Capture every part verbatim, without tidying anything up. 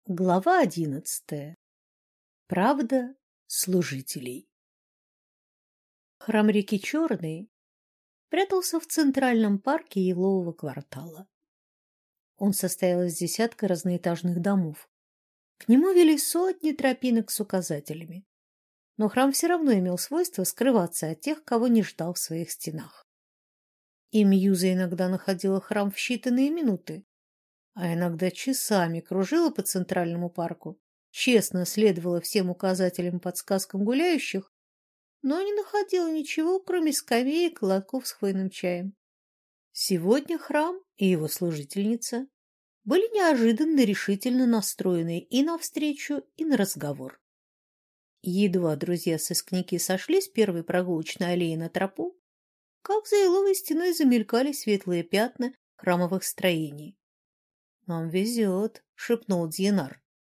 Глава одиннадцатая. Правда служителей. Храм реки Черной прятался в центральном парке Елового квартала. Он состоял из десятка разноэтажных домов. К нему вели сотни тропинок с указателями. Но храм все равно имел свойство скрываться от тех, кого не ждал в своих стенах. И Мьюза иногда находила храм в считанные минуты, а иногда часами кружила по центральному парку, честно следовала всем указателям и подсказкам гуляющих, но не находила ничего, кроме скамеек и лотков с хвойным чаем. Сегодня храм и его служительница были неожиданно решительно настроены и на встречу, и на разговор. Едва друзья-сыскники сошли с первой прогулочной аллеи на тропу, как за еловой стеной замелькали светлые пятна храмовых строений. «Нам везет», — шепнул Дьенар.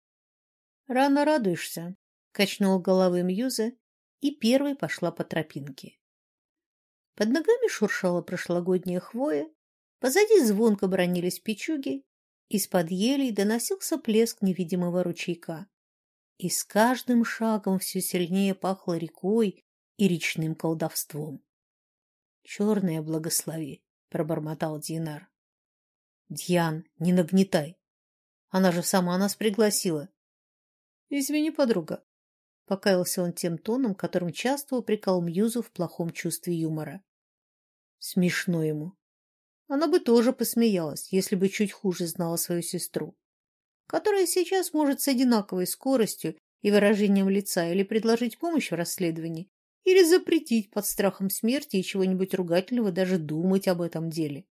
«Рано радуешься», — качнул головой Мьюза и первой пошла по тропинке. Под ногами шуршала прошлогодняя хвоя, позади звонко бранились печуги, из-под елей доносился плеск невидимого ручейка. И с каждым шагом все сильнее пахло рекой и речным колдовством. «Черное благослови», — пробормотал Дьенар. «Дьян, не нагнетай. Она же сама нас пригласила». «Извини, подруга», — покаялся он тем тоном, которым часто упрекал Мьюзу в плохом чувстве юмора. Смешно ему. Она бы тоже посмеялась, если бы чуть хуже знала свою сестру, которая сейчас может с одинаковой скоростью и выражением лица или предложить помощь в расследовании, или запретить под страхом смерти и чего-нибудь ругательного даже думать об этом деле.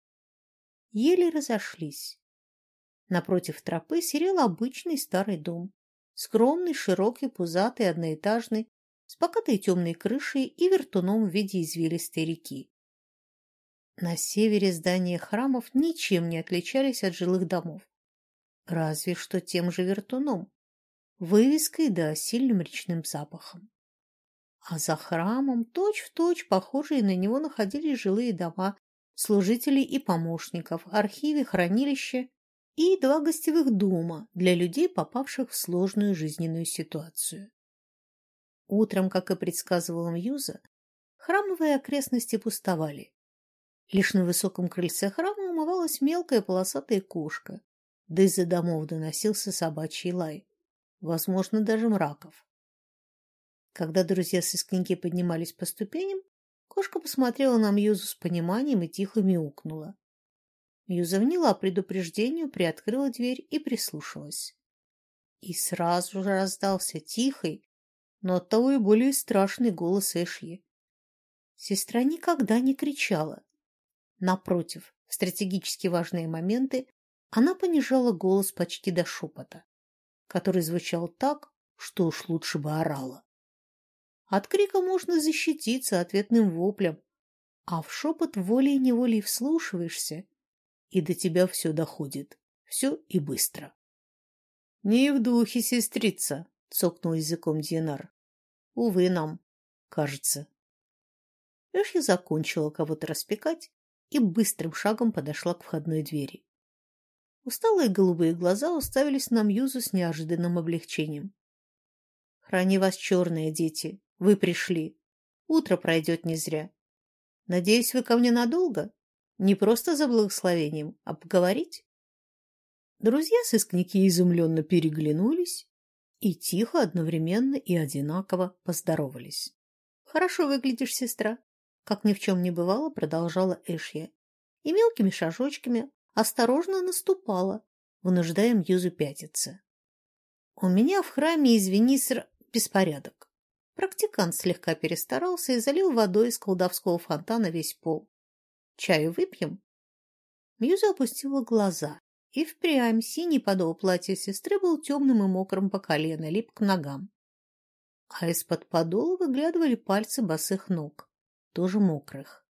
Еле разошлись. Напротив тропы серел обычный старый дом. Скромный, широкий, пузатый, одноэтажный, с покатой темной крышей и вертуном в виде извилистой реки. На севере здания храмов ничем не отличались от жилых домов. Разве что тем же вертуном, вывеской да сильным речным запахом. А за храмом точь-в-точь похожие на него находились жилые дома служителей и помощников, архивы, хранилища и два гостевых дома для людей, попавших в сложную жизненную ситуацию. Утром, как и предсказывала Мьюза, храмовые окрестности пустовали. Лишь на высоком крыльце храма умывалась мелкая полосатая кошка, да из-за домов доносился собачий лай, возможно, даже мраков. Когда друзья-сыскники поднимались по ступеням, кошка посмотрела на Мьюзу с пониманием и тихо мяукнула. Мьюза вняла предупреждению, приоткрыла дверь и прислушалась. И сразу же раздался тихий, но оттого и более страшный голос Эшьи. Сестра никогда не кричала. Напротив, в стратегически важные моменты она понижала голос почти до шепота, который звучал так, что уж лучше бы орала. От крика можно защититься ответным воплем, а в шепот волей-неволей вслушиваешься, и до тебя все доходит, все и быстро. — Не в духе, сестрица, — цокнул языком Дьенар. — Увы нам, кажется. Эшья закончила кого-то распекать и быстрым шагом подошла к входной двери. Усталые голубые глаза уставились на Мьюзу с неожиданным облегчением. — Храни вас, черные дети, вы пришли. Утро пройдет не зря. Надеюсь, вы ко мне надолго? Не просто за благословением, а поговорить? Друзья-сыскники изумленно переглянулись и тихо, одновременно и одинаково поздоровались. — Хорошо выглядишь, сестра, — как ни в чем не бывало, продолжала Эшья, и мелкими шажочками осторожно наступала, вынуждая Мьюзу пятиться. — У меня в храме, извини, ср... беспорядок. Практикант слегка перестарался и залил водой из колдовского фонтана весь пол. Чаю выпьем? Мьюза опустила глаза, и впрямь синий подол платья сестры был темным и мокрым по колено, лип к ногам. А из-под подола выглядывали пальцы босых ног, тоже мокрых.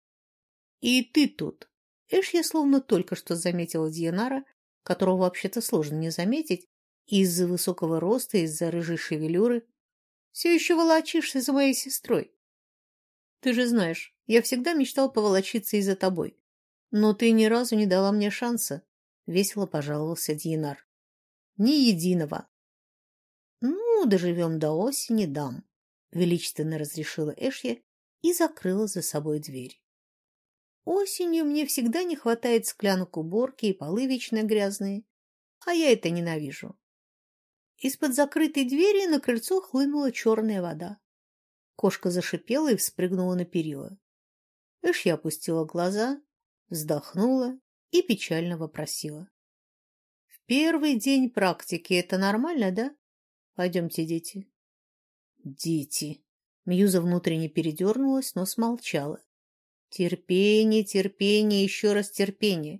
— И ты тут! Эшья словно только что заметила Дьенара, которого вообще-то сложно не заметить, из-за высокого роста, из-за рыжей шевелюры. Все еще волочишься за моей сестрой. Ты же знаешь, я всегда мечтал поволочиться и за тобой. Но ты ни разу не дала мне шанса, — весело пожаловался Дьенар. Ни единого. Ну, доживем до осени, дам, величественно разрешила Эшья и закрыла за собой дверь. Осенью мне всегда не хватает склянок уборки и полы вечно грязные, а я это ненавижу. Из-под закрытой двери на крыльцо хлынула черная вода. Кошка зашипела и вспрыгнула на перила. Эшья опустила глаза, вздохнула и печально вопросила. — В первый день практики это нормально, да? Пойдемте, дети. — Дети. Мьюза внутренне передернулась, но смолчала. Терпение, терпение, еще раз терпение.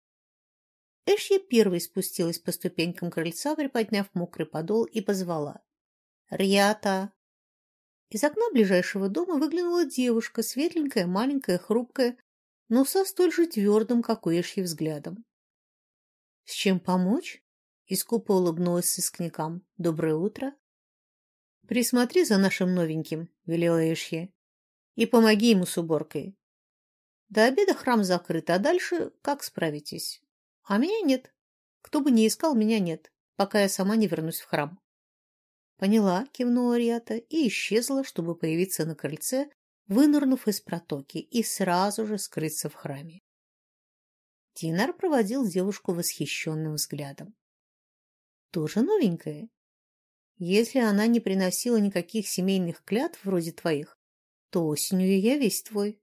Эшья первой спустилась по ступенькам крыльца, приподняв мокрый подол, и позвала. «Рьята!» Из окна ближайшего дома выглянула девушка, светленькая, маленькая, хрупкая, но со столь же твердым, как у Эшьи, взглядом. «С чем помочь?» — и скупо улыбнулась сыскникам. «Доброе утро!» «Присмотри за нашим новеньким», — велела Эшья, — «и помоги ему с уборкой. До обеда храм закрыт, а дальше как справитесь?» А меня нет. Кто бы ни искал, меня нет, пока я сама не вернусь в храм. Поняла, кивнула Рьята и исчезла, чтобы появиться на крыльце, вынырнув из протоки и сразу же скрыться в храме. Тинар проводил девушку восхищенным взглядом. Тоже новенькая. Если она не приносила никаких семейных клятв вроде твоих, то осенью я весь твой.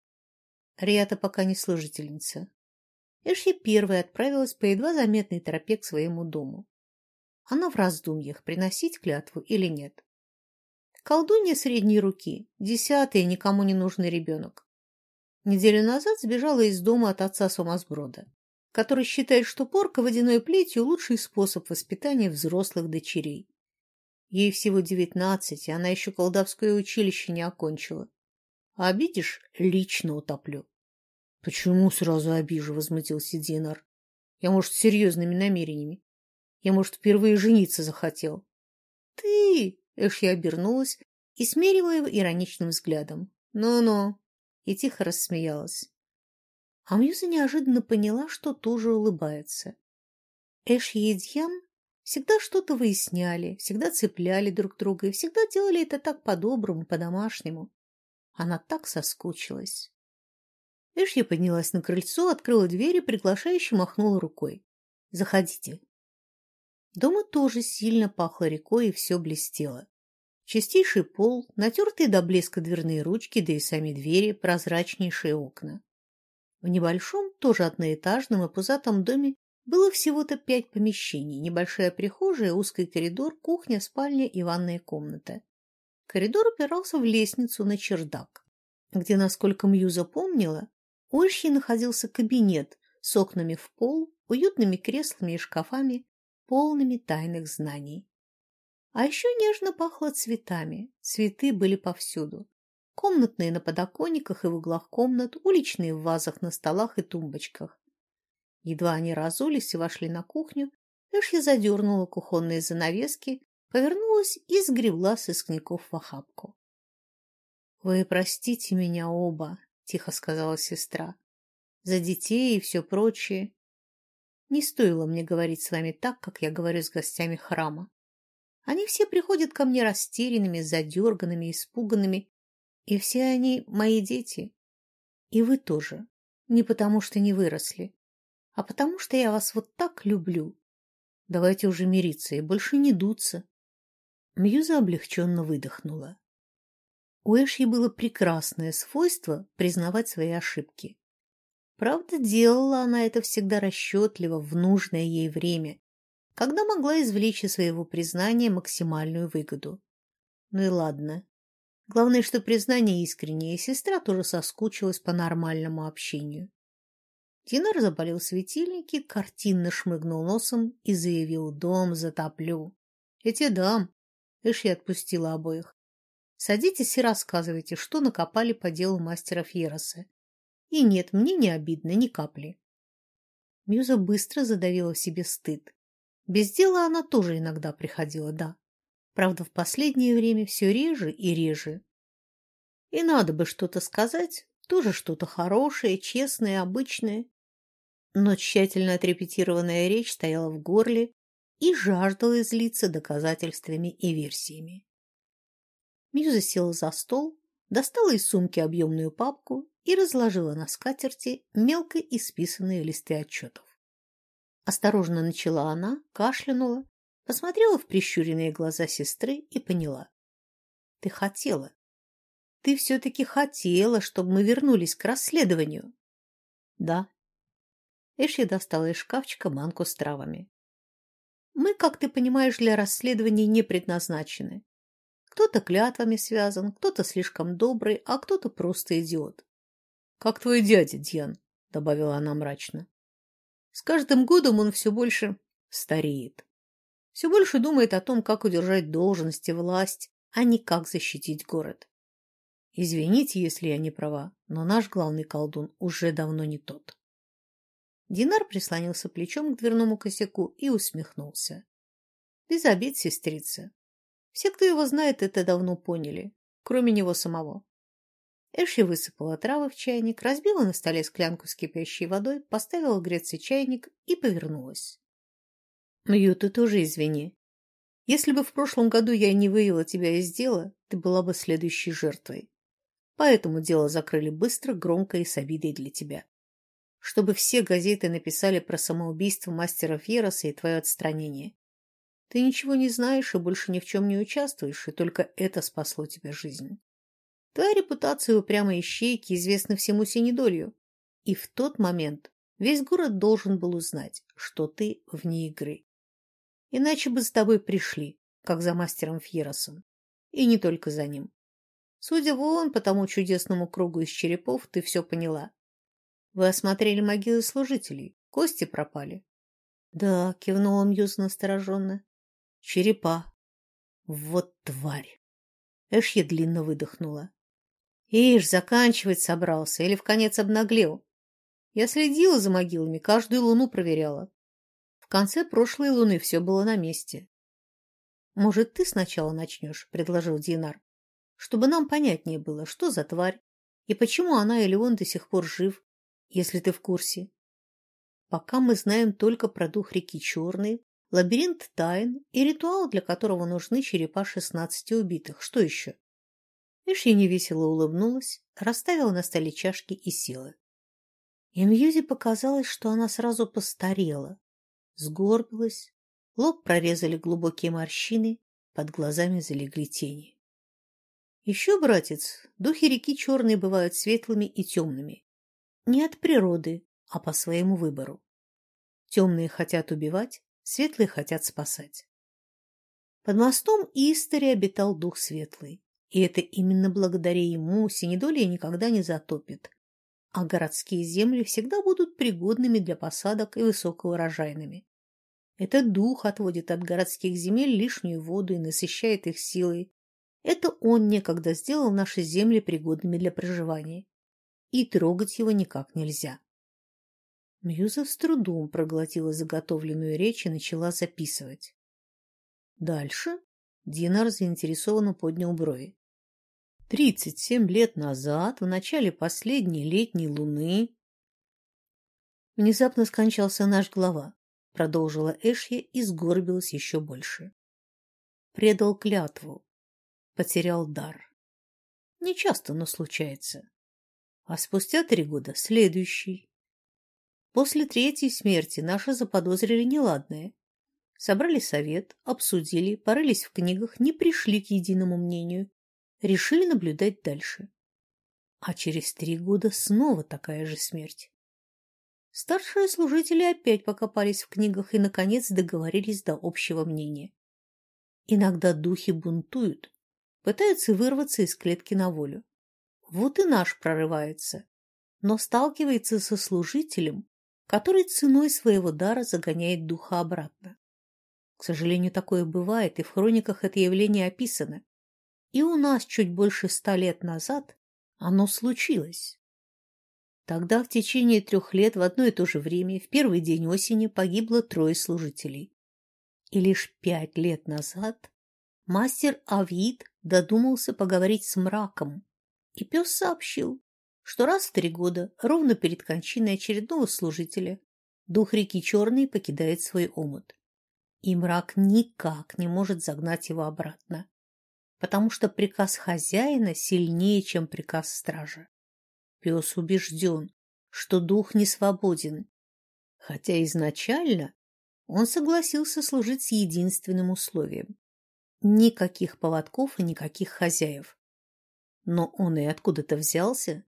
Рьята пока не служительница. Эшья первой отправилась по едва заметной тропе к своему дому. Она в раздумьях, приносить клятву или нет. Колдунья средней руки, десятый никому не нужный ребенок. Неделю назад сбежала из дома от отца сумасброда, который считает, что порка водяной плетью – лучший способ воспитания взрослых дочерей. Ей всего девятнадцать, и она еще колдовское училище не окончила. А обидишь – лично утоплю. — Почему сразу обижу? — возмутился Динар. — Я, может, с серьезными намерениями. Я, может, впервые жениться захотел. — Ты! — Эшья обернулась и смерила его ироничным взглядом. Ну-ну. И тихо рассмеялась. А Мьюза неожиданно поняла, что тоже улыбается. Эшья и Дьян всегда что-то выясняли, всегда цепляли друг друга и всегда делали это так по-доброму, по-домашнему. Она так соскучилась. Эшья поднялась на крыльцо, открыла дверь и приглашающе махнула рукой. «Заходите». Дома тоже сильно пахло рекой, и все блестело. Чистейший пол, натертые до блеска дверные ручки, да и сами двери, прозрачнейшие окна. В небольшом, тоже одноэтажном и пузатом доме было всего-то пять помещений. Небольшая прихожая, узкий коридор, кухня, спальня и ванная комната. Коридор упирался в лестницу на чердак, где, насколько Мьюза помнила, у Эшьи находился кабинет с окнами в пол, уютными креслами и шкафами, полными тайных знаний. А еще нежно пахло цветами. Цветы были повсюду. Комнатные на подоконниках и в углах комнат, уличные в вазах на столах и тумбочках. Едва они разулись и вошли на кухню, Эшья задернула кухонные занавески, повернулась и сгребла сыскников в охапку. — Вы простите меня оба, — тихо сказала сестра, — за детей и все прочее. Не стоило мне говорить с вами так, как я говорю с гостями храма. Они все приходят ко мне растерянными, задерганными, испуганными, и все они мои дети. И вы тоже, не потому что не выросли, а потому что я вас вот так люблю. Давайте уже мириться и больше не дуться. Мьюза облегченно выдохнула. У Эшьи было прекрасное свойство признавать свои ошибки. Правда, делала она это всегда расчетливо, в нужное ей время, когда могла извлечь из своего признания максимальную выгоду. Ну и ладно. Главное, что признание искреннее, и сестра тоже соскучилась по нормальному общению. Динар запалил светильники, картинно шмыгнул носом и заявил: «Дом затоплю». «Я тебе дам». Эшья отпустила обоих. «Садитесь и рассказывайте, что накопали по делу мастера Фьероса. И нет, мне не обидно, ни капли». Мьюза быстро задавила в себе стыд. Без дела она тоже иногда приходила, да. Правда, в последнее время все реже и реже. И надо бы что-то сказать, тоже что-то хорошее, честное, обычное. Но тщательно отрепетированная речь стояла в горле, и жаждал излиться доказательствами и версиями. Мьюза села за стол, достала из сумки объемную папку и разложила на скатерти мелко исписанные листы отчетов. Осторожно начала она, кашлянула, посмотрела в прищуренные глаза сестры и поняла. Ты хотела. Ты все-таки хотела, чтобы мы вернулись к расследованию. Да. Эшли достала из шкафчика банку с травами. Мы, как ты понимаешь, для расследований не предназначены. Кто-то клятвами связан, кто-то слишком добрый, а кто-то просто идиот. Как твой дядя, Дьян, добавила она мрачно. С каждым годом он все больше стареет. Все больше думает о том, как удержать должность и власть, а не как защитить город. Извините, если я не права, но наш главный колдун уже давно не тот. Динар прислонился плечом к дверному косяку и усмехнулся. Без обид, сестрица. Все, кто его знает, это давно поняли, кроме него самого. Эшли высыпала травы в чайник, разбила на столе склянку с кипящей водой, поставила греться чайник и повернулась. Мью, ты тоже извини. Если бы в прошлом году я не вывела тебя из дела, ты была бы следующей жертвой. Поэтому дело закрыли быстро, громко и с обидой для тебя. Чтобы все газеты написали про самоубийство мастера Фьероса и твое отстранение. Ты ничего не знаешь и больше ни в чем не участвуешь, и только это спасло тебе жизнь. Твоя репутация упрямой ищейки известна всему Синедолью, и в тот момент весь город должен был узнать, что ты вне игры. Иначе бы с тобой пришли, как за мастером Фьеросом, и не только за ним. Судя вон по тому чудесному кругу из черепов, ты все поняла. Вы осмотрели могилы служителей, кости пропали. Да, кивнула Мьюз настороженно. Черепа. Вот тварь. Эшья длинно выдохнула. Ишь, заканчивать собрался или вконец обнаглел. Я следила за могилами, каждую луну проверяла. В конце прошлой луны все было на месте. Может, ты сначала начнешь, предложил Динар, чтобы нам понятнее было, что за тварь и почему она или он до сих пор жив, если ты в курсе. Пока мы знаем только про дух реки Черной, лабиринт тайн и ритуал, для которого нужны черепа шестнадцати убитых. Что еще? Эшли невесело улыбнулась, расставила на столе чашки и села. И Мьюзе показалось, что она сразу постарела, сгорбилась, лоб прорезали глубокие морщины, под глазами залегли тени. Еще, братец, духи реки Черной бывают светлыми и темными. Не от природы, а по своему выбору. Темные хотят убивать, светлые хотят спасать. Под мостом Истори обитал дух светлый, и это именно благодаря ему Синедолье никогда не затопит, а городские земли всегда будут пригодными для посадок и высокоурожайными. Этот дух отводит от городских земель лишнюю воду и насыщает их силой. Это он некогда сделал наши земли пригодными для проживания, и трогать его никак нельзя. Мьюза с трудом проглотила заготовленную речь и начала записывать. Дальше Динар заинтересованно поднял брови. Тридцать семь лет назад, в начале последней летней луны, внезапно скончался наш глава, продолжила Эшья и сгорбилась еще больше. Предал клятву, потерял дар. Нечасто, но случается. А спустя три года следующий. После третьей смерти наши заподозрили неладное. Собрали совет, обсудили, порылись в книгах, не пришли к единому мнению. Решили наблюдать дальше. А через три года снова такая же смерть. Старшие служители опять покопались в книгах и, наконец, договорились до общего мнения. Иногда духи бунтуют, пытаются вырваться из клетки на волю. Вот и наш прорывается, но сталкивается со служителем, который ценой своего дара загоняет духа обратно. К сожалению, такое бывает, и в хрониках это явление описано. И у нас чуть больше ста лет назад оно случилось. Тогда в течение трех лет в одно и то же время, в первый день осени, погибло трое служителей. И лишь пять лет назад мастер Авид додумался поговорить с мраком, и пес сообщил, что раз в три года, ровно перед кончиной очередного служителя, дух реки Черной покидает свой омут. И мрак никак не может загнать его обратно, потому что приказ хозяина сильнее, чем приказ стража. Пес убежден, что дух не свободен, хотя изначально он согласился служить с единственным условием – никаких поводков и никаких хозяев. Но он и откуда-то взялся.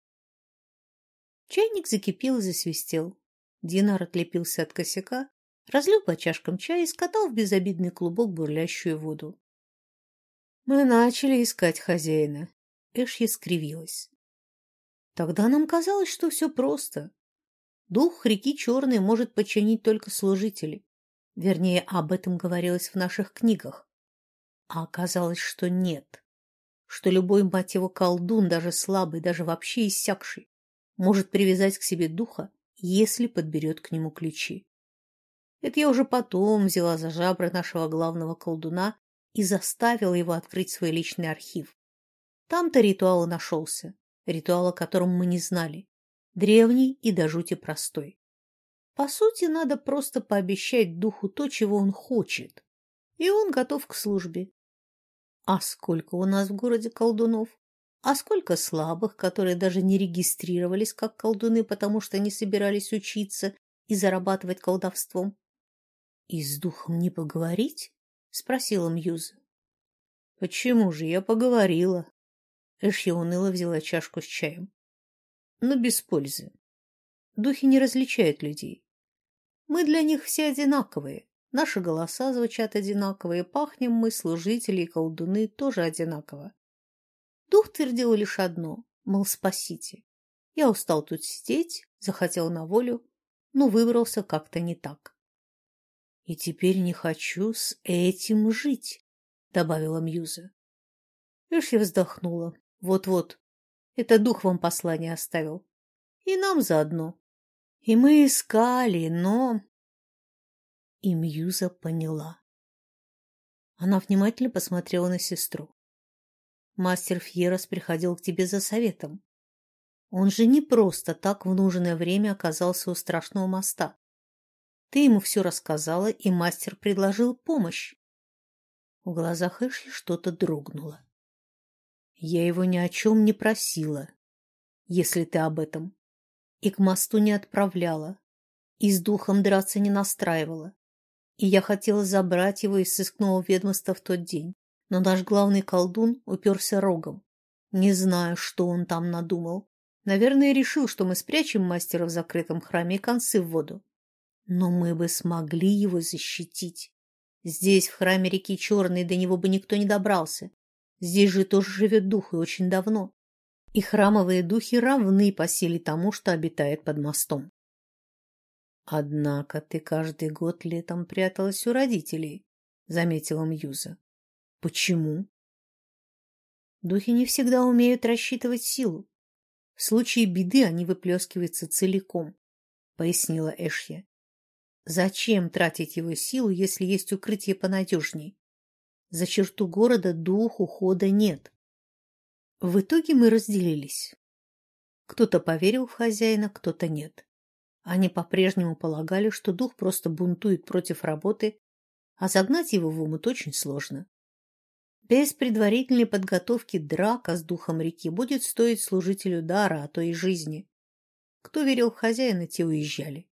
Чайник закипел и засвистел. Динар отлепился от косяка, разлил по чашкам чай и скатал в безобидный клубок бурлящую воду. Мы начали искать хозяина. Эшья скривилась. Тогда нам казалось, что все просто. Дух реки Черной может подчинить только служителей. Вернее, об этом говорилось в наших книгах. А оказалось, что нет. Что любой, мать его, колдун, даже слабый, даже вообще иссякший, может привязать к себе духа, если подберет к нему ключи. Это я уже потом взяла за жабры нашего главного колдуна и заставила его открыть свой личный архив. Там-то ритуал и нашелся. Ритуал, о котором мы не знали. Древний и до жути простой. По сути, надо просто пообещать духу то, чего он хочет. И он готов к службе. А сколько у нас в городе колдунов? А сколько слабых, которые даже не регистрировались как колдуны, потому что не собирались учиться и зарабатывать колдовством? — И с духом не поговорить? — спросила Мьюза. — Почему же, я поговорила. Эшья уныло взяла чашку с чаем. Но без пользы. Духи не различают людей. Мы для них все одинаковые. Наши голоса звучат одинаково, и пахнем мы, служители и колдуны, тоже одинаково. Дух твердил лишь одно, мол, спасите. Я устал тут сидеть, захотел на волю, но выбрался как-то не так. И теперь не хочу с этим жить, добавила Мьюза. Эшья вздохнула. Вот-вот, это дух вам послание оставил. И нам заодно. И мы искали, но... И Мьюза поняла. Она внимательно посмотрела на сестру. Мастер Фьерос приходил к тебе за советом. Он же не просто так в нужное время оказался у страшного моста. Ты ему все рассказала, и мастер предложил помощь. В глазах Эшли что-то дрогнуло. Я его ни о чем не просила, если ты об этом. И к мосту не отправляла, и с духом драться не настраивала. И я хотела забрать его из сыскного ведомства в тот день, но наш главный колдун уперся рогом. Не знаю, что он там надумал. Наверное, решил, что мы спрячем мастера в закрытом храме и концы в воду. Но мы бы смогли его защитить. Здесь, в храме реки Черной, до него бы никто не добрался. Здесь же тоже живет дух, и очень давно. И храмовые духи равны по силе тому, что обитает под мостом. Однако ты каждый год летом пряталась у родителей, заметила Мьюза. Почему? Духи не всегда умеют рассчитывать силу. В случае беды они выплескиваются целиком, пояснила Эшья. Зачем тратить его силу, если есть укрытие понадежней? За черту города дух ухода нет. В итоге мы разделились. Кто-то поверил в хозяина, кто-то нет. Они по-прежнему полагали, что дух просто бунтует против работы, а загнать его в омут очень сложно. Без предварительной подготовки драка с духом реки будет стоить служителю дара, а то и жизни. Кто верил в хозяина, те уезжали.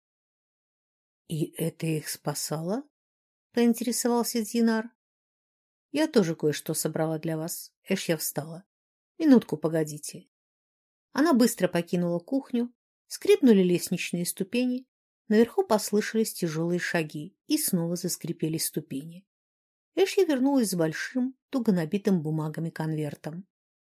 — И это их спасало? — поинтересовался Динар. — Я тоже кое-что собрала для вас. Эшья встала. — Минутку, погодите. Она быстро покинула кухню. Скрипнули лестничные ступени, наверху послышались тяжелые шаги, и снова заскрипели ступени. Эшья вернулась с большим, туго набитым бумагами конвертом.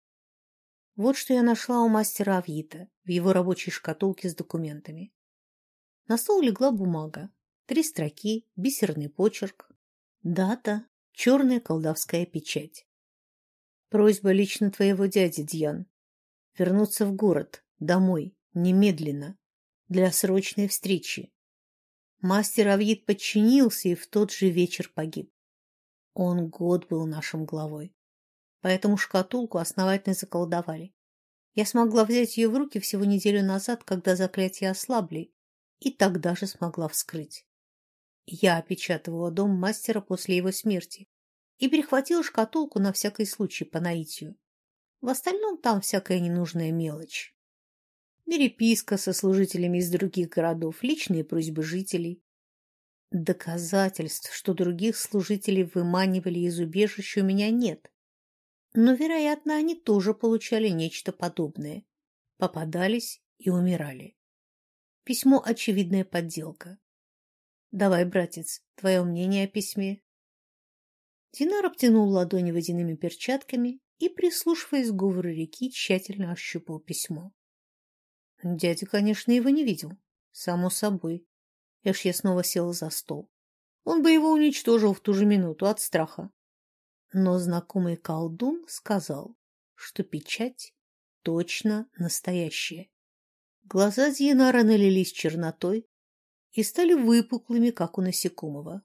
Вот что я нашла у мастера Авьита в его рабочей шкатулке с документами. На стол легла бумага, три строки, бисерный почерк, дата, черная колдовская печать. Просьба лично твоего дяди, Дьян, вернуться в город, домой. Немедленно, для срочной встречи. Мастер Авьит подчинился и в тот же вечер погиб. Он год был нашим главой. Поэтому шкатулку основательно заколдовали. Я смогла взять ее в руки всего неделю назад, когда заклятия ослабли, и тогда же смогла вскрыть. Я опечатывала дом мастера после его смерти и перехватила шкатулку на всякий случай по наитию. В остальном там всякая ненужная мелочь. Переписка со служителями из других городов, личные просьбы жителей. Доказательств, что других служителей выманивали из убежища, у меня нет. Но, вероятно, они тоже получали нечто подобное. Попадались и умирали. Письмо – очевидная подделка. Давай, братец, твое мнение о письме. Динар обтянул ладони водяными перчатками и, прислушиваясь к говору реки, тщательно ощупал письмо. Дядя, конечно, его не видел. Само собой. Эш я снова села за стол. Он бы его уничтожил в ту же минуту от страха. Но знакомый колдун сказал, что печать точно настоящая. Глаза Динара налились чернотой и стали выпуклыми, как у насекомого.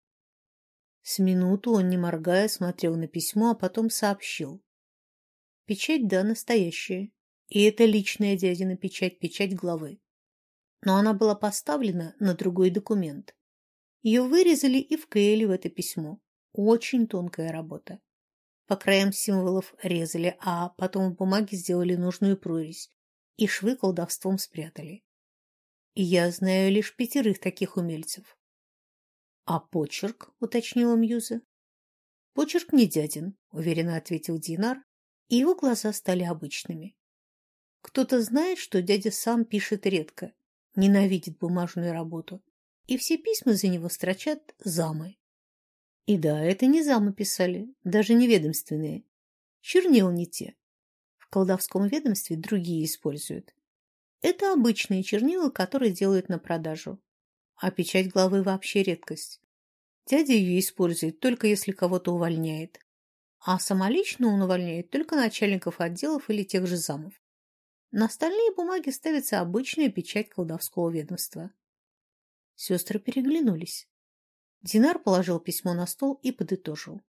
С минуту он, не моргая, смотрел на письмо, а потом сообщил. Печать, да, настоящая. И это личная дядина печать, печать главы. Но она была поставлена на другой документ. Ее вырезали и вклеили в это письмо. Очень тонкая работа. По краям символов резали, а потом в бумаге сделали нужную прорезь и швы колдовством спрятали. И я знаю лишь пятерых таких умельцев. — А почерк? — уточнила Мьюза. — Почерк не дядин, — уверенно ответил Динар, и его глаза стали обычными. Кто-то знает, что дядя сам пишет редко, ненавидит бумажную работу, и все письма за него строчат замы. И да, это не замы писали, даже не ведомственные. Чернил не те. В колдовском ведомстве другие используют. Это обычные чернила, которые делают на продажу. А печать главы вообще редкость. Дядя ее использует только если кого-то увольняет. А самолично он увольняет только начальников отделов или тех же замов. На остальные бумаги ставится обычная печать колдовского ведомства. Сестры переглянулись. Динар положил письмо на стол и подытожил.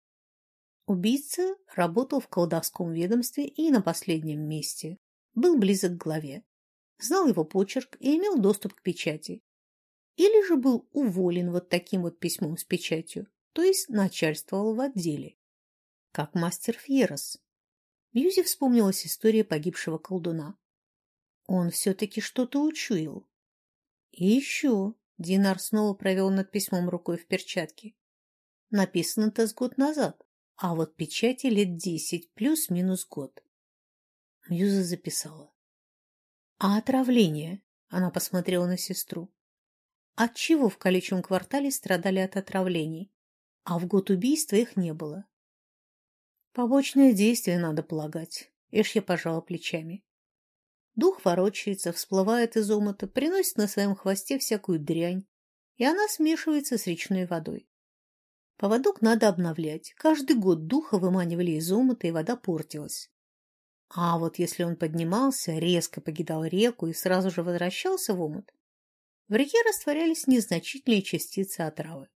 Убийца работал в колдовском ведомстве и на последнем месте. Был близок к главе. Знал его почерк и имел доступ к печати. Или же был уволен вот таким вот письмом с печатью, то есть начальствовал в отделе. Как мастер Фьерос. Мьюзе вспомнилась история погибшего колдуна. Он все-таки что-то учуял. И еще Динар снова провел над письмом рукой в перчатке. Написано-то с год назад, а вот печати лет десять, плюс-минус год. Мьюза записала. А отравление? Она посмотрела на сестру. Отчего в колючем квартале страдали от отравлений, а в год убийства их не было? Побочное действие, надо полагать. Эшья пожала плечами. Дух ворочается, всплывает из омута, приносит на своем хвосте всякую дрянь, и она смешивается с речной водой. Поводок надо обновлять. Каждый год духа выманивали из омута, и вода портилась. А вот если он поднимался, резко покидал реку и сразу же возвращался в омут, в реке растворялись незначительные частицы отравы.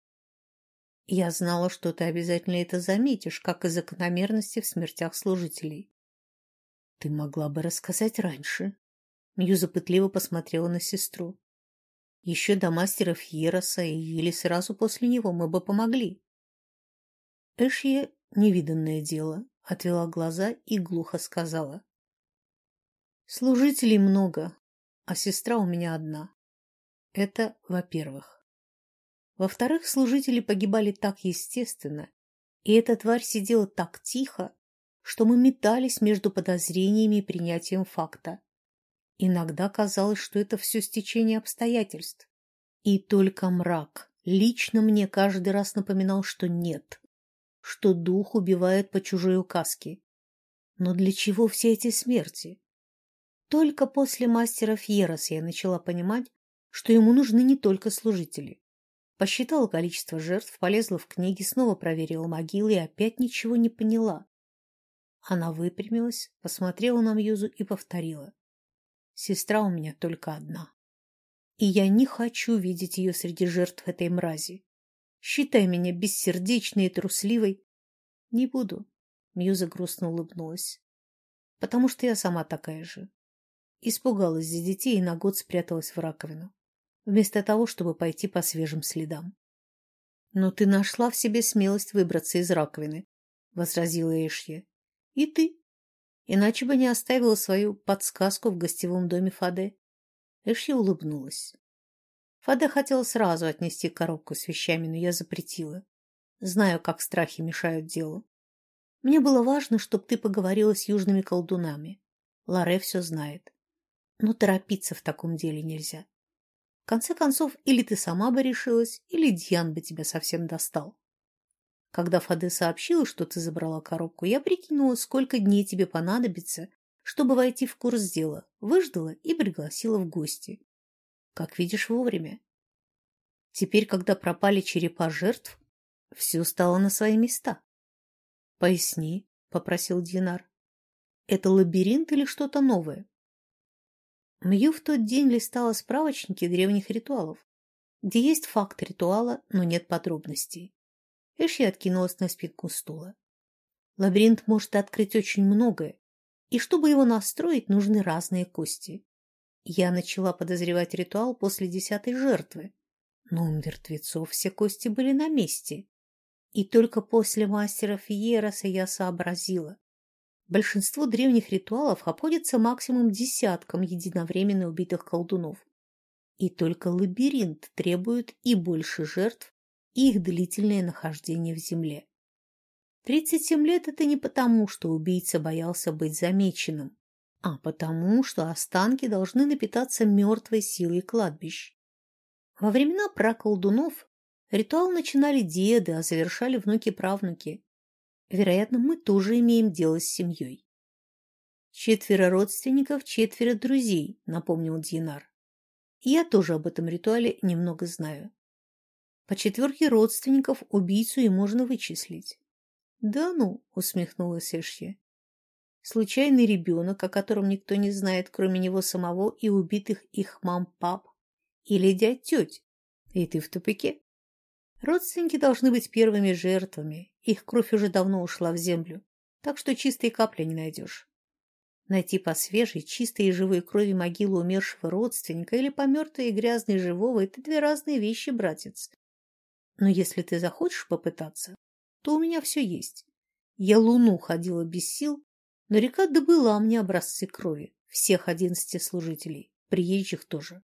Я знала, что ты обязательно это заметишь, как и закономерности в смертях служителей. Ты могла бы рассказать раньше. Мьюза пытливо посмотрела на сестру. Еще до мастера Фьероса или сразу после него мы бы помогли. Эшье невиданное дело, отвела глаза и глухо сказала. Служителей много, а сестра у меня одна. Это во-первых. Во-вторых, служители погибали так естественно, и эта тварь сидела так тихо, что мы метались между подозрениями и принятием факта. Иногда казалось, что это все стечение обстоятельств. И только мрак лично мне каждый раз напоминал, что нет, что дух убивает по чужой указке. Но для чего все эти смерти? Только после мастера Фьероса я начала понимать, что ему нужны не только служители. Посчитала количество жертв, полезла в книги, снова проверила могилы и опять ничего не поняла. Она выпрямилась, посмотрела на Мьюзу и повторила. Сестра у меня только одна. И я не хочу видеть ее среди жертв этой мрази. Считай меня бессердечной и трусливой. Не буду. Мьюза грустно улыбнулась. Потому что я сама такая же. Испугалась за детей и на год спряталась в раковину. вместо того, чтобы пойти по свежим следам. «Но ты нашла в себе смелость выбраться из раковины», — возразила Эшья. «И ты. Иначе бы не оставила свою подсказку в гостевом доме Фаде». Эшья улыбнулась. Фаде хотела сразу отнести коробку с вещами, но я запретила. Знаю, как страхи мешают делу. Мне было важно, чтобы ты поговорила с южными колдунами. Ларе все знает. Но торопиться в таком деле нельзя. В конце концов, или ты сама бы решилась, или Дьян бы тебя совсем достал. Когда Фаде сообщила, что ты забрала коробку, я прикинула, сколько дней тебе понадобится, чтобы войти в курс дела, выждала и пригласила в гости. Как видишь, вовремя. Теперь, когда пропали черепа жертв, все стало на свои места. — Поясни, — попросил Динар. — Это лабиринт или что-то новое? Мью в тот день листала справочники древних ритуалов, где есть факт ритуала, но нет подробностей. Эши откинулась на спинку стула. Лабиринт может открыть очень многое, и чтобы его настроить, нужны разные кости. Я начала подозревать ритуал после десятой жертвы, но у мертвецов все кости были на месте. И только после мастера Фиероса я сообразила. Большинство древних ритуалов обходится максимум десятком единовременно убитых колдунов. И только лабиринт требует и больше жертв, и их длительное нахождение в земле. Тридцать семь лет – это не потому, что убийца боялся быть замеченным, а потому, что останки должны напитаться мертвой силой кладбищ. Во времена праколдунов ритуал начинали деды, а завершали внуки-правнуки. Вероятно, мы тоже имеем дело с семьей. Четверо родственников, четверо друзей, напомнил Дьянар. Я тоже об этом ритуале немного знаю. По четверке родственников убийцу и можно вычислить. Да ну, усмехнулась Эшья. Случайный ребенок, о котором никто не знает, кроме него самого и убитых их мам-пап. Или дядь-теть. И ты в тупике. Родственники должны быть первыми жертвами. Их кровь уже давно ушла в землю, так что чистой капли не найдешь. Найти по свежей, чистой и живой крови могилу умершего родственника или по мертвой и грязной живого – это две разные вещи, братец. Но если ты захочешь попытаться, то у меня все есть. Я луну ходила без сил, но река добыла мне образцы крови, всех одиннадцати служителей, приезжих тоже.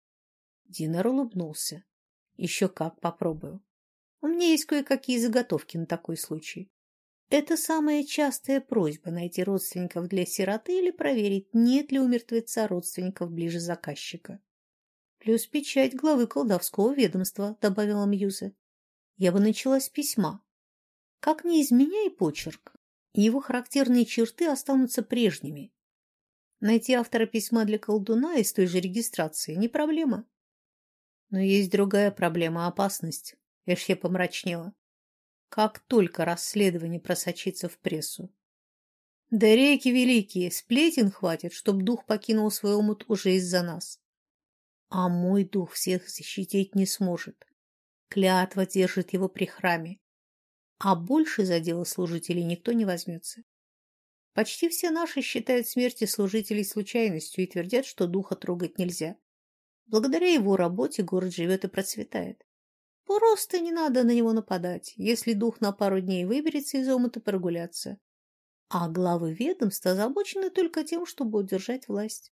Динар улыбнулся. Еще как попробую. У меня есть кое-какие заготовки на такой случай. Это самая частая просьба — найти родственников для сироты или проверить, нет ли у мертвеца родственников ближе заказчика. Плюс печать главы колдовского ведомства, добавила Мьюза. Я бы начала с письма. Как не изменяй почерк, его характерные черты останутся прежними. Найти автора письма для колдуна из той же регистрации не проблема. Но есть другая проблема — опасность. Эшья помрачнела. Как только расследование просочится в прессу. Да реки великие, сплетен хватит, чтоб дух покинул свой омут уже из-за нас. А мой дух всех защитить не сможет. Клятва держит его при храме. А больше за дело служителей никто не возьмется. Почти все наши считают смерти служителей случайностью и твердят, что духа трогать нельзя. Благодаря его работе город живет и процветает. Просто не надо на него нападать, если дух на пару дней выберется из омута прогуляться. А главы ведомства озабочены только тем, чтобы удержать власть.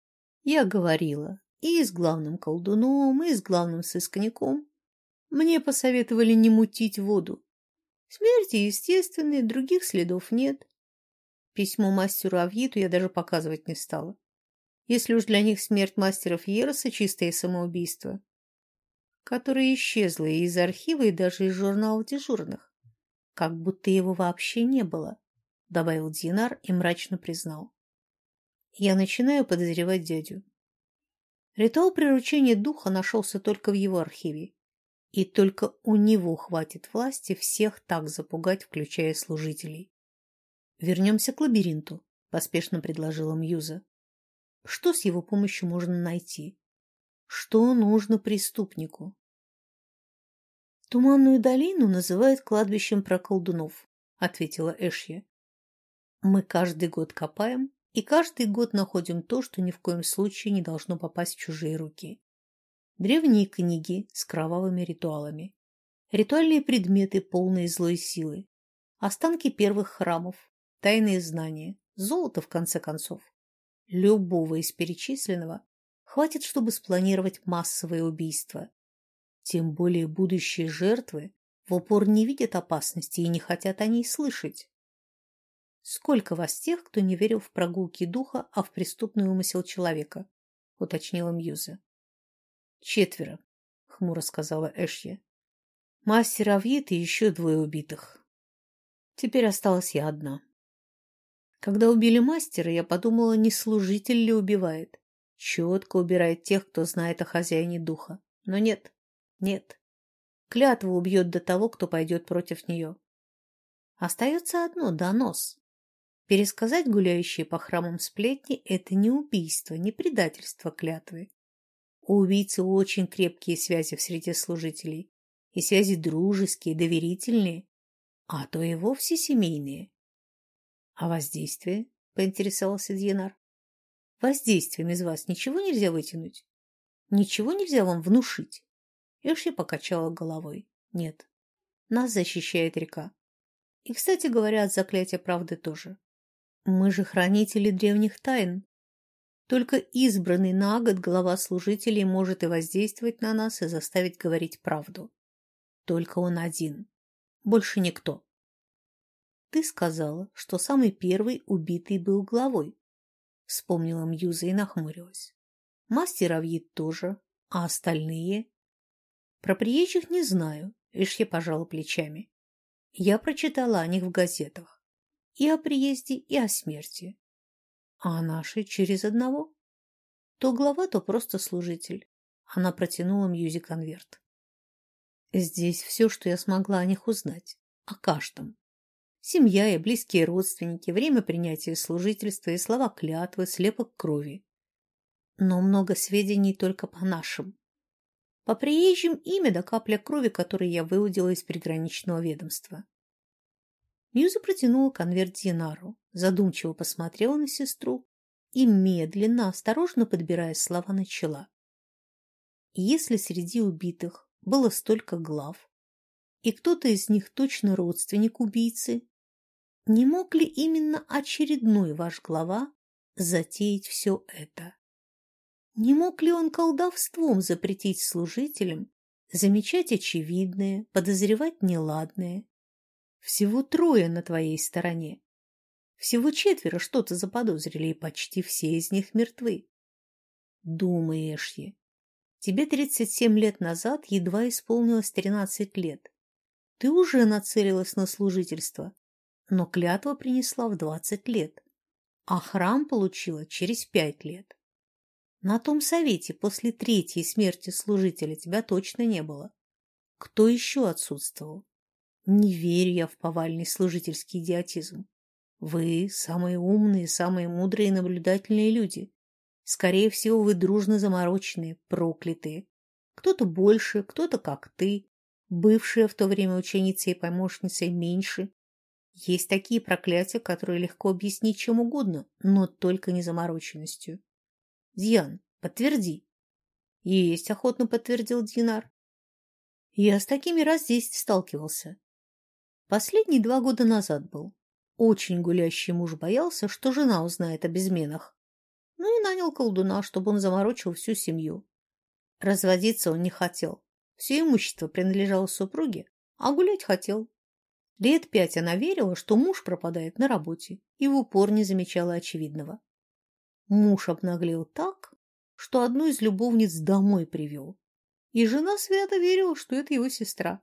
Я говорила и с главным колдуном, и с главным сыскняком. Мне посоветовали не мутить воду. Смерти естественные, других следов нет. Письмо мастеру Авьиту я даже показывать не стала. Если уж для них смерть мастера Фьероса — чистое самоубийство, которое исчезло и из архива, и даже из журнала дежурных. Как будто его вообще не было, — добавил Динар и мрачно признал. Я начинаю подозревать дядю. Ритуал приручения духа нашелся только в его архиве, и только у него хватит власти всех так запугать, включая служителей. Вернемся к лабиринту, — поспешно предложила Мьюза. Что с его помощью можно найти? Что нужно преступнику? Туманную долину называют кладбищем проколдунов, ответила Эшья. Мы каждый год копаем и каждый год находим то, что ни в коем случае не должно попасть в чужие руки. древние книги с кровавыми ритуалами, ритуальные предметы, полные злой силы, останки первых храмов, тайные знания, золото, в конце концов. Любого из перечисленного хватит, чтобы спланировать массовое убийство. Тем более будущие жертвы в упор не видят опасности и не хотят о ней слышать. «Сколько вас тех, кто не верил в прогулки духа, а в преступный умысел человека?» — уточнила Мьюза. «Четверо», — хмуро сказала Эшья. «Мастер Авьет и еще двое убитых. Теперь осталась я одна. Когда убили мастера, я подумала, не служитель ли убивает. Четко убирает тех, кто знает о хозяине духа. Но нет, нет. Клятва убьет до того, кто пойдет против нее. Остается одно — донос. Пересказать гуляющие по храмам сплетни – это не убийство, не предательство клятвы. У убийцы очень крепкие связи в среде служителей, и связи дружеские, доверительные, а то и вовсе семейные. — А воздействие? — поинтересовался Дьенар. — Воздействием из вас ничего нельзя вытянуть? Ничего нельзя вам внушить? Эшли покачала головой. Нет, нас защищает река. И, кстати говоря, от заклятия правды тоже. Мы же хранители древних тайн. Только избранный на год глава служителей может и воздействовать на нас, и заставить говорить правду. Только он один. Больше никто. Ты сказала, что самый первый убитый был главой. Вспомнила Мьюза и нахмурилась. Мастер Авьет тоже, а остальные? Про приезжих не знаю, Эшья пожала плечами. Я прочитала о них в газетах. И о приезде, и о смерти. А наши через одного? То глава, то просто служитель. Она протянула Мьюзе конверт. Здесь все, что я смогла о них узнать. О каждом. Семья и близкие родственники, время принятия служительства и слова клятвы, слепок крови. Но много сведений только по нашим. По приезжим имя да капля крови, которые я выудила из приграничного ведомства. Мьюза протянула конверт Дьенару, задумчиво посмотрела на сестру и, медленно, осторожно подбирая слова, начала. Если среди убитых было столько глав, и кто-то из них точно родственник убийцы, не мог ли именно очередной ваш глава затеять все это? Не мог ли он колдовством запретить служителям замечать очевидное, подозревать неладное? Всего трое на твоей стороне. Всего четверо что-то заподозрили, и почти все из них мертвы. Думай, Эшья, тебе тридцать семь лет назад едва исполнилось тринадцать лет. Ты уже нацелилась на служительство, но клятва принесла в двадцать лет, а храм получила через пять лет. На том совете после третьей смерти служителя тебя точно не было. Кто еще отсутствовал? Не верю я в повальный служительский идиотизм. Вы самые умные, самые мудрые и наблюдательные люди. Скорее всего, вы дружно замороченные, проклятые. Кто-то больше, кто-то как ты, бывшая в то время ученицей и помощницей меньше. Есть такие проклятия, которые легко объяснить чем угодно, но только не замороченностью. Дьян, подтверди. Есть, охотно подтвердил Дьенар. Я с такими раз десять сталкивался. Последний два года назад был. Очень гулящий муж боялся, что жена узнает об изменах. Ну и нанял колдуна, чтобы он заморочил всю семью. Разводиться он не хотел. Все имущество принадлежало супруге, а гулять хотел. Лет пять она верила, что муж пропадает на работе, и в упор не замечала очевидного. Муж обнаглел так, что одну из любовниц домой привел. И жена свято верила, что это его сестра.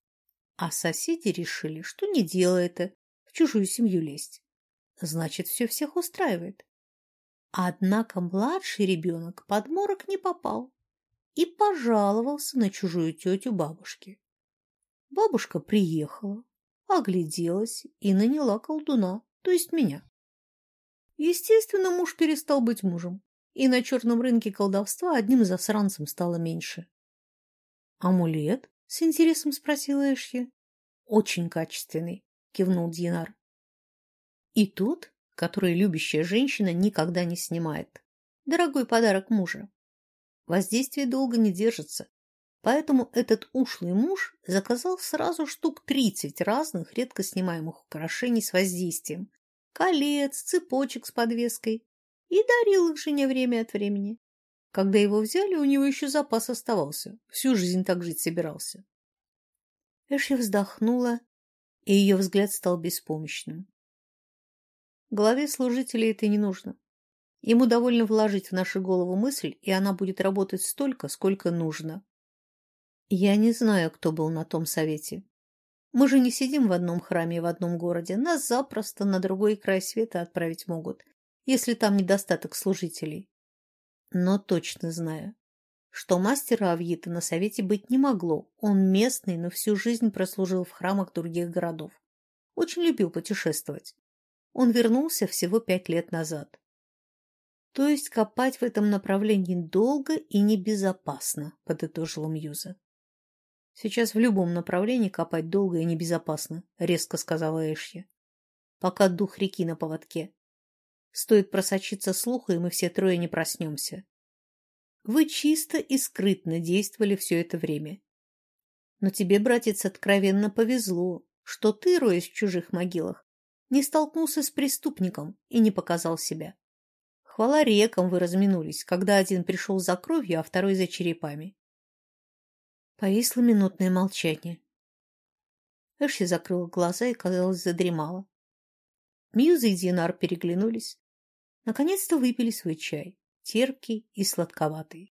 А соседи решили, что не дело это в чужую семью лезть. Значит, все всех устраивает. Однако младший ребенок под морок не попал и пожаловался на чужую тетю бабушки. Бабушка приехала, огляделась и наняла колдуна, то есть меня. Естественно, муж перестал быть мужем, и на черном рынке колдовства одним засранцем стало меньше. «Амулет?» — с интересом спросила Эшья. «Очень качественный», — кивнул Дьенар. «И тот, который любящая женщина никогда не снимает. Дорогой подарок мужа. Воздействие долго не держится. Поэтому этот ушлый муж заказал сразу штук тридцать разных редко снимаемых украшений с воздействием, колец, цепочек с подвеской, и дарил их жене время от времени. Когда его взяли, у него еще запас оставался. Всю жизнь так жить собирался. Эшли вздохнула, и ее взгляд стал беспомощным. Главе служителей это не нужно. Ему довольно вложить в нашу голову мысль, и она будет работать столько, сколько нужно. Я не знаю, кто был на том совете. Мы же не сидим в одном храме и в одном городе. Нас запросто на другой край света отправить могут, если там недостаток служителей. Но точно знаю, что мастера Авьита на совете быть не могло. Он местный, но всю жизнь прослужил в храмах других городов. Очень любил путешествовать. Он вернулся всего пять лет назад. То есть копать в этом направлении долго и небезопасно, подытожила Мьюза. Сейчас в любом направлении копать долго и небезопасно, резко сказала Эшья. Пока дух реки на поводке. Стоит просочиться слуху, и мы все трое не проснемся. Вы чисто и скрытно действовали все это время. Но тебе, братец, откровенно повезло, что ты, роясь в чужих могилах, не столкнулся с преступником и не показал себя. Хвала рекам вы разминулись, когда один пришел за кровью, а второй за черепами. Повисло минутное молчание. Эшли закрыла глаза и, казалось, задремала. Мьюза и Динар переглянулись. Наконец-то выпили свой чай, терпкий и сладковатый.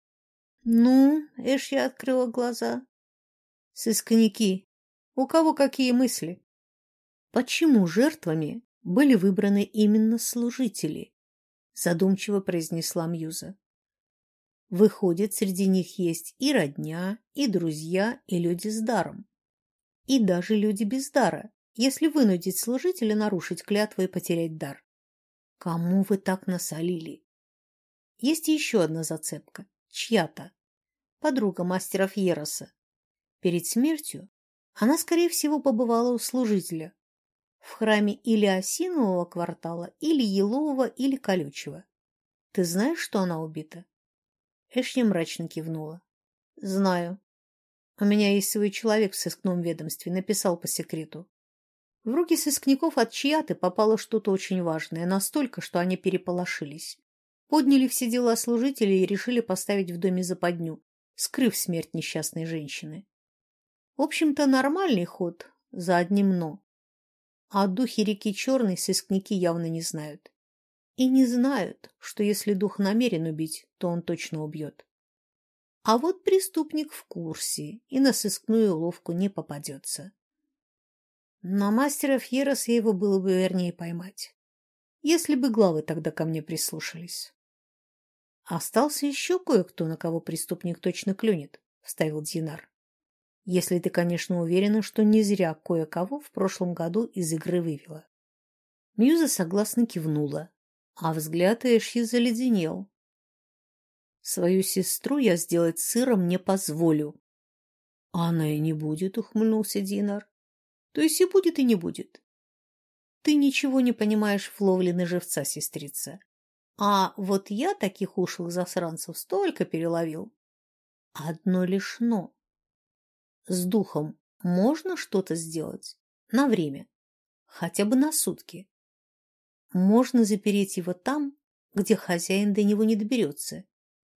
Ну, Эшли открыла глаза. Сыскники, у кого какие мысли? Почему жертвами были выбраны именно служители? Задумчиво произнесла Мьюза. Выходит, среди них есть и родня, и друзья, и люди с даром. И даже люди без дара, если вынудить служителя нарушить клятву и потерять дар. Кому вы так насолили? Есть еще одна зацепка. Чья-то. Подруга мастера Фьероса. Перед смертью она, скорее всего, побывала у служителя. В храме или Осинового квартала, или Елового, или Колючего. Ты знаешь, что она убита? Эшли мрачно кивнула. Знаю. У меня есть свой человек в сыскном ведомстве, написал по секрету. В руки сыскников от Чьяты попало что-то очень важное, настолько, что они переполошились. Подняли все дела служителей и решили поставить в доме западню, скрыв смерть несчастной женщины. В общем-то, нормальный ход, за одним «но». А о духе реки Черной сыскники явно не знают. И не знают, что если дух намерен убить, то он точно убьет. А вот преступник в курсе и на сыскную уловку не попадется. На мастера Фьероса его было бы вернее поймать, если бы главы тогда ко мне прислушались. Остался еще кое-кто, на кого преступник точно клюнет, — вставил Динар. Если ты, конечно, уверена, что не зря кое-кого в прошлом году из игры вывела. Мьюза согласно кивнула, а взгляд Эшьи заледенел. Свою сестру я сделать сыром не позволю. — Она и не будет, — ухмыльнулся Динар. — То есть и будет, и не будет. Ты ничего не понимаешь в ловле на живца, сестрица. А вот я таких ушлых засранцев столько переловил. Одно лишь но. С духом можно что-то сделать? На время. Хотя бы на сутки. Можно запереть его там, где хозяин до него не доберется.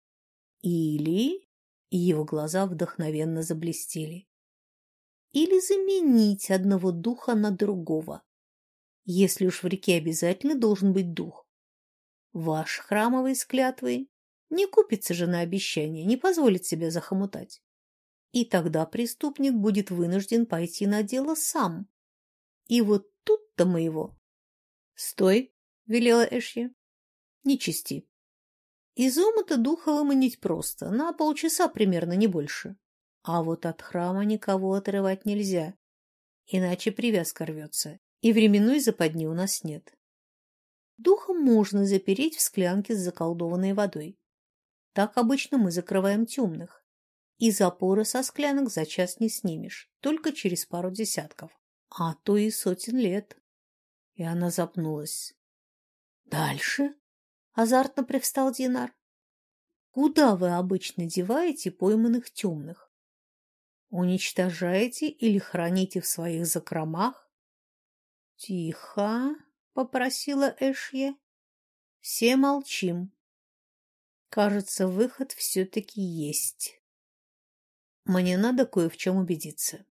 Или... И его глаза вдохновенно заблестели. Или заменить одного духа на другого. Если уж в реке обязательно должен быть дух. Ваш храмовый с клятвой не купится же на обещание, не позволит себя захомутать. И тогда преступник будет вынужден пойти на дело сам. И вот тут-то мы его... — Стой, — велела Эшья. — Не чисти. Из омута духа выманить просто, на полчаса примерно, не больше. А вот от храма никого отрывать нельзя, иначе привязка рвется, и временной западни у нас нет. Духа можно запереть в склянке с заколдованной водой. Так обычно мы закрываем темных. И запоры со склянок за час не снимешь, только через пару десятков, а то и сотен лет. И она запнулась. Дальше? Азартно привстал Динар. Куда вы обычно деваете пойманных темных? Уничтожаете или храните в своих закромах? Тихо, попросила Эшья. Все молчим. Кажется, выход все-таки есть. Мне надо кое в чем убедиться.